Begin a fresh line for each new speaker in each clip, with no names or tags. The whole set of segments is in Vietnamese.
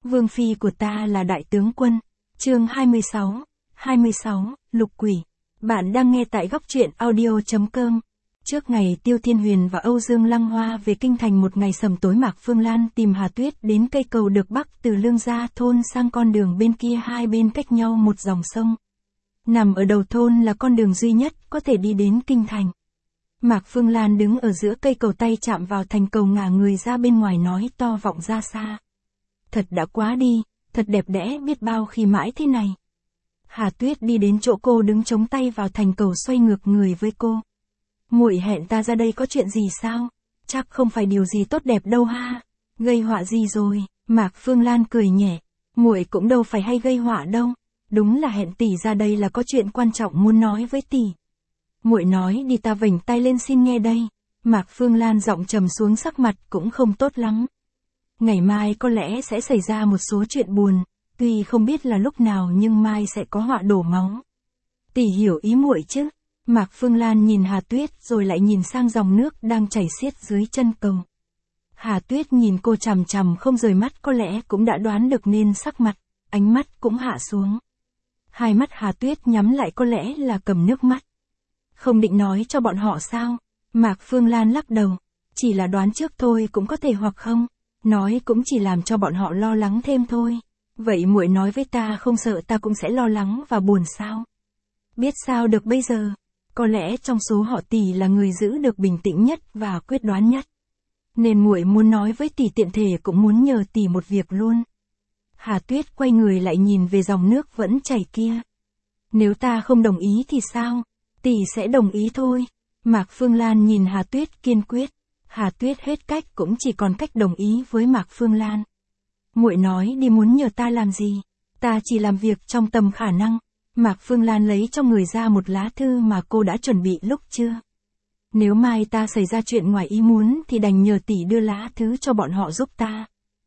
Vương phi của ta là đại tướng quân. Chương 26, Lục Quỷ. Bạn đang nghe tại góc truyện audio.com. Trước ngày Tiêu Thiên Huyền và Âu Dương Lăng Hoa về kinh thành, một ngày sầm tối, Mạc Phương Lan tìm Hà Tuyết đến cây cầu được bắc từ Lương Gia thôn sang con đường bên kia, hai bên cách nhau một dòng sông. Nằm ở đầu thôn là con đường duy nhất có thể đi đến kinh thành. Mạc Phương Lan đứng ở giữa cây cầu, tay chạm vào thành cầu, ngả người ra bên ngoài nói to vọng ra xa. Thật đã quá đi, thật đẹp đẽ biết bao khi mãi thế này. Hà Tuyết đi đến chỗ cô đứng, chống tay vào thành cầu, xoay ngược người với cô. Muội hẹn ta ra đây có chuyện gì sao? Chắc không phải điều gì tốt đẹp đâu ha. Gây họa gì rồi? Mạc Phương Lan cười nhẹ. Muội cũng đâu phải hay gây họa đâu. Đúng là hẹn tỷ ra đây là có chuyện quan trọng muốn nói với tỷ. Muội nói đi, ta vểnh tay lên xin nghe đây. Mạc Phương Lan giọng trầm xuống, sắc mặt cũng không tốt lắm. Ngày mai có lẽ sẽ xảy ra một số chuyện buồn, tuy không biết là lúc nào nhưng mai sẽ có họa đổ máu. Tỷ hiểu ý muội chứ? Mạc Phương Lan nhìn Hà Tuyết rồi lại nhìn sang dòng nước đang chảy xiết dưới chân cầu. Hà Tuyết nhìn cô chằm chằm không rời mắt, có lẽ cũng đã đoán được nên sắc mặt, ánh mắt cũng hạ xuống. Hai mắt Hà Tuyết nhắm lại, có lẽ là cầm nước mắt. Không định nói cho bọn họ sao? Mạc Phương Lan lắc đầu. Chỉ là đoán trước thôi, cũng có thể hoặc không. Nói cũng chỉ làm cho bọn họ lo lắng thêm thôi. Vậy muội nói với ta không sợ ta cũng sẽ lo lắng và buồn sao? Biết sao được bây giờ. Có lẽ trong số họ tỷ là người giữ được bình tĩnh nhất và quyết đoán nhất. Nên muội muốn nói với tỷ, tiện thể cũng muốn nhờ tỷ một việc luôn. Hà Tuyết quay người lại nhìn về dòng nước vẫn chảy kia. Nếu ta không đồng ý thì sao? Tỷ sẽ đồng ý thôi. Mạc Phương Lan nhìn Hà Tuyết kiên quyết. Hà Tuyết hết cách cũng chỉ còn cách đồng ý với Mạc Phương Lan. Muội nói đi, muốn nhờ ta làm gì? Ta chỉ làm việc trong tầm khả năng. Mạc Phương Lan lấy trong người ra một lá thư mà cô đã chuẩn bị lúc trưa. Nếu mai ta xảy ra chuyện ngoài ý muốn thì đành nhờ tỷ đưa lá thư cho bọn họ giúp ta.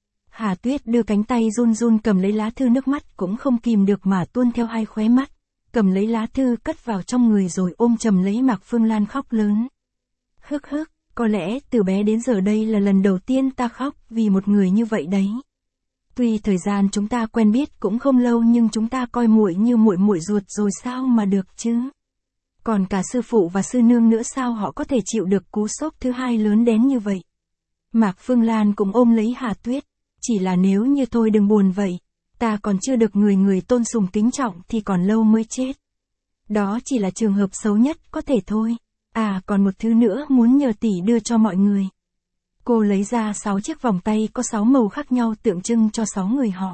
Hà Tuyết đưa cánh tay run run cầm lấy lá thư, nước mắt cũng không kìm được mà tuôn theo hai khóe mắt. Cầm lấy lá thư cất vào trong người rồi ôm chầm lấy Mạc Phương Lan khóc lớn. Hức hức, có lẽ từ bé đến giờ đây là lần đầu tiên ta khóc vì một người như vậy đấy. Tuy thời gian chúng ta quen biết cũng không lâu nhưng chúng ta coi muội như muội ruột rồi sao mà được chứ? Còn cả sư phụ và sư nương nữa, sao họ có thể chịu được cú sốc thứ hai lớn đến như vậy? Mạc Phương Lan cũng ôm lấy Hà Tuyết. Chỉ là nếu như thôi đừng buồn vậy. Ta còn chưa được người tôn sùng kính trọng thì còn lâu mới chết. Đó chỉ là trường hợp xấu nhất có thể thôi. À, còn một thứ nữa muốn nhờ tỷ đưa cho mọi người. Cô lấy ra 6 chiếc vòng tay có 6 màu khác nhau tượng trưng cho 6 người họ.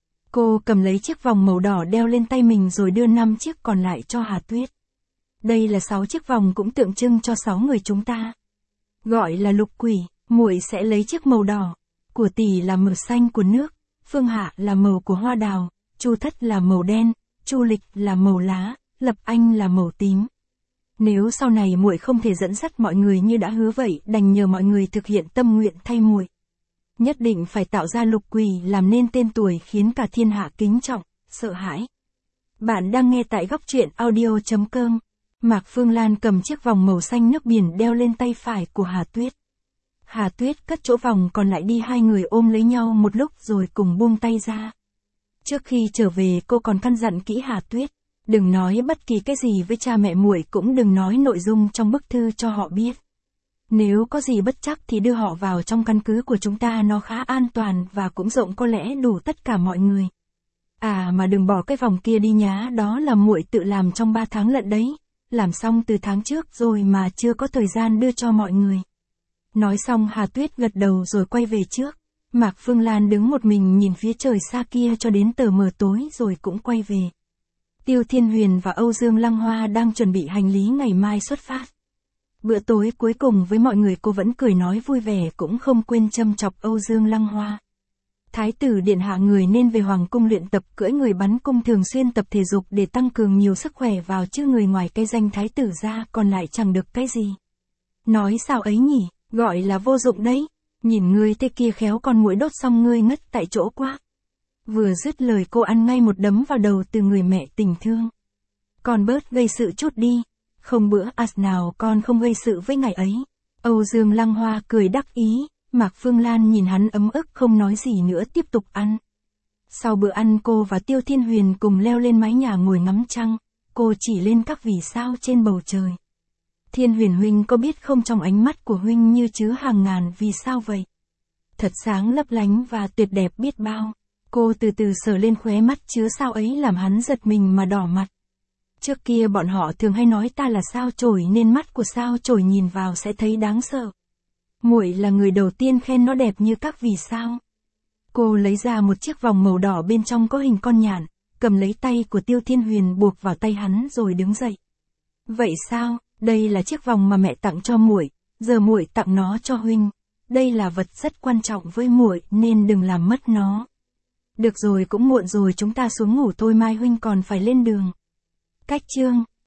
Cô cầm lấy chiếc vòng màu đỏ đeo lên tay mình rồi đưa 5 chiếc còn lại cho Hà Tuyết. Đây là 6 chiếc vòng cũng tượng trưng cho 6 người chúng ta. Gọi là lục quỷ. Muội sẽ lấy chiếc màu đỏ. Của tỷ là màu xanh của nước. Phương Hạ là màu của hoa đào. Chu Thất là màu đen. Chu Lịch là màu lá. Lập Anh là màu tím. Nếu sau này muội không thể dẫn dắt mọi người như đã hứa vậy, đành nhờ mọi người thực hiện tâm nguyện thay muội. Nhất định phải tạo ra lục quỷ làm nên tên tuổi khiến cả thiên hạ kính trọng, sợ hãi. Bạn đang nghe tại góc truyện audio.com. Mạc Phương Lan cầm chiếc vòng màu xanh nước biển đeo lên tay phải của Hà Tuyết. Hà Tuyết cất chỗ vòng còn lại đi, hai người ôm lấy nhau một lúc rồi cùng buông tay ra. Trước khi trở về cô còn căn dặn kỹ Hà Tuyết. Đừng nói bất kỳ cái gì với cha mẹ muội, cũng đừng nói nội dung trong bức thư cho họ biết. Nếu có gì bất trắc thì đưa họ vào trong căn cứ của chúng ta, nó khá an toàn và cũng rộng, có lẽ đủ tất cả mọi người. À mà đừng bỏ cái vòng kia đi nhá, đó là muội tự làm trong 3 tháng lận đấy. Làm xong từ tháng trước rồi mà chưa có thời gian đưa cho mọi người. Nói xong Hà Tuyết gật đầu rồi quay về trước. Mạc Phương Lan đứng một mình nhìn phía trời xa kia cho đến tờ mờ tối rồi cũng quay về. Tiêu Thiên Huyền và Âu Dương Lăng Hoa đang chuẩn bị hành lý ngày mai xuất phát. Bữa tối cuối cùng với mọi người cô vẫn cười nói vui vẻ, cũng không quên châm chọc Âu Dương Lăng Hoa. Thái tử điện hạ người nên về hoàng cung luyện tập cưỡi người bắn cung, thường xuyên tập thể dục để tăng cường nhiều sức khỏe vào, chứ người ngoài cái danh thái tử ra còn lại chẳng được cái gì. Nói sao ấy nhỉ, gọi là vô dụng đấy. Nhìn ngươi thế kia khéo con muỗi đốt xong ngươi ngất tại chỗ quá. Vừa dứt lời cô ăn ngay một đấm vào đầu từ người mẹ tình thương. Con bớt gây sự chút đi. Không bữa nào con không gây sự với ngài ấy. Âu Dương Lăng Hoa cười đắc ý. Mạc Phương Lan nhìn hắn ấm ức không nói gì nữa, tiếp tục ăn. Sau bữa ăn cô và Tiêu Thiên Huyền cùng leo lên mái nhà ngồi ngắm trăng, cô chỉ lên các vì sao trên bầu trời. Thiên Huyền huynh có biết không, trong ánh mắt của huynh như chứa hàng ngàn vì sao vậy. Thật sáng lấp lánh và tuyệt đẹp biết bao. Cô từ từ sờ lên khóe mắt chứa sao ấy làm hắn giật mình mà đỏ mặt. Trước kia bọn họ thường hay nói ta là sao chổi nên mắt của sao chổi nhìn vào sẽ thấy đáng sợ. Muội là người đầu tiên khen nó đẹp như các vì sao. Cô lấy ra một chiếc vòng màu đỏ bên trong có hình con nhạn, cầm lấy tay của Tiêu Thiên Huyền buộc vào tay hắn rồi đứng dậy. Vậy sao, đây là chiếc vòng mà mẹ tặng cho muội, giờ muội tặng nó cho huynh. Đây là vật rất quan trọng với muội nên đừng làm mất nó. Được rồi, cũng muộn rồi, chúng ta xuống ngủ thôi, mai huynh còn phải lên đường. Cách chương